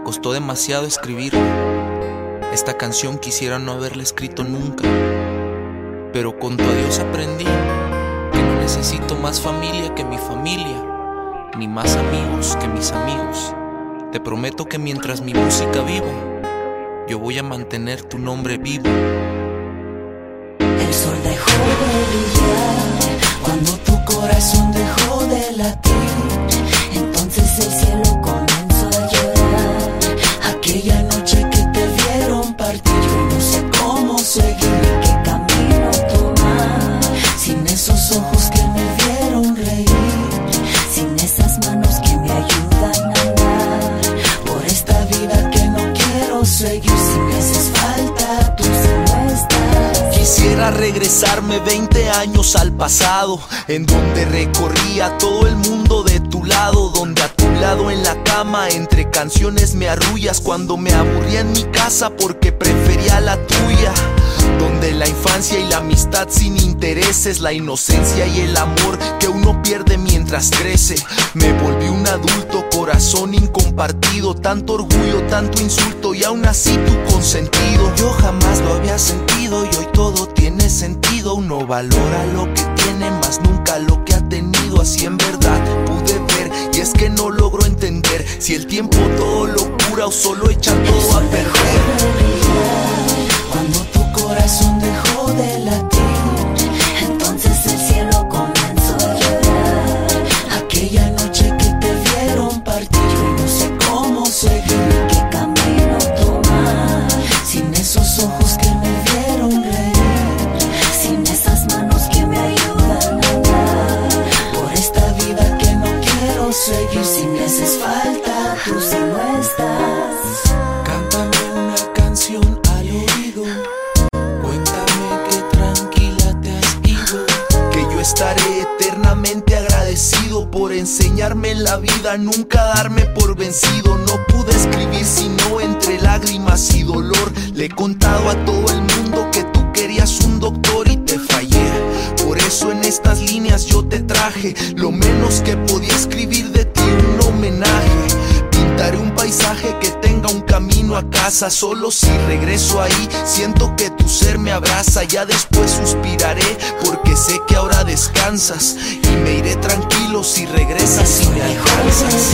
costó demasiado escribirla. Esta canción quisiera no haberla escrito nunca, pero con tu adiós aprendí que no necesito más familia que mi familia, ni más amigos que mis amigos. Te prometo que mientras mi música viva, yo voy a mantener tu nombre vivo. El sol dejó de brillar cuando tu corazón dejó de latir. Entonces el cielo comenzó a llorar. Aquella noche que te vieron partir, yo no sé cómo seguir ni qué camino tomar. Sin esos ojos que me vieron reír, sin esas manos que me ayudan a andar por esta vida que no quiero seguir. Si me haces falta, tú si no estás. Quisiera regresarme 20 años al pasado, en donde recorría todo el mundo de tu lado, donde a tu lado en la cama entre canciones me arrullas cuando me aburría en mi casa porque prefería la tuya, donde la infancia y la amistad sin intereses, la inocencia y el amor que uno pierde mientras crece. Me volví un adulto, corazón incompartido, tanto orgullo, tanto insulto y aún así tu consentido. Yo jamás lo había sentido y hoy todo tiene sentido. Uno valora lo que tiene, más nunca lo que ha tenido. Así en verdad pude ver, y es que no logro entender si el tiempo todo lo cura o solo echa todo a perder. Cuando tu corazón dejó de latir, entonces el cielo comenzó a llorar. Aquella noche que te vieron partir, yo no sé cómo seguir ni qué camino tomar. Sin esos ojos que me vieron reír, sin esas manos que me ayudan a andar por esta vida que no quiero seguir. Si me haces falta, tú si no estás. Cántame una canción al oído, cuéntame que tranquila te has ido, que yo estaré eternamente agradecido por enseñarme en la vida nunca darme por vencido. No pude escribir sino entre lágrimas y dolor. Le he contado a todo el mundo que tú querías un doctor y te fallé. Por eso en estas líneas yo te traje lo menos que podía escribir de ti, un homenaje. Pintaré un paisaje que tenga un camino a casa. Solo si regreso ahí siento que tu ser me abraza. Ya después suspiraré porque sé que ahora descansas, y me iré tranquilo si regresas y me alcanzas.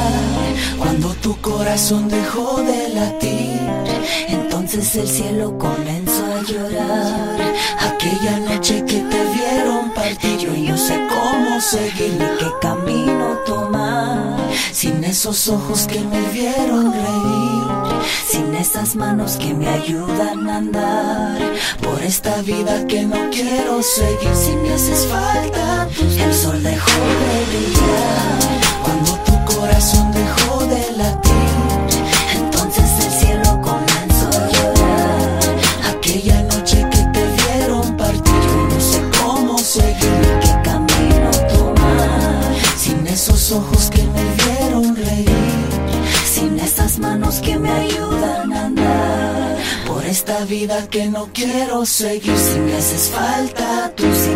Cuando tu corazón dejó de latir, entonces el cielo comenzó a llorar. Aquella noche que te vieron partir, yo no sé cómo seguir ni qué camino tomar. Sin esos ojos que me vieron reír, sin esas manos que me ayudan a andar por esta vida que no quiero seguir. Si me haces falta, el sol dejó de brillar cuando tu corazón dejó de latir. Entonces el cielo comenzó a llorar. Aquella noche que te vieron partir, yo no sé cómo seguir ni qué camino tomar. Sin esos ojos que me vieron reír, sin esas manos que me ayudan a andar por esta vida que no quiero seguir. Si me haces falta, tú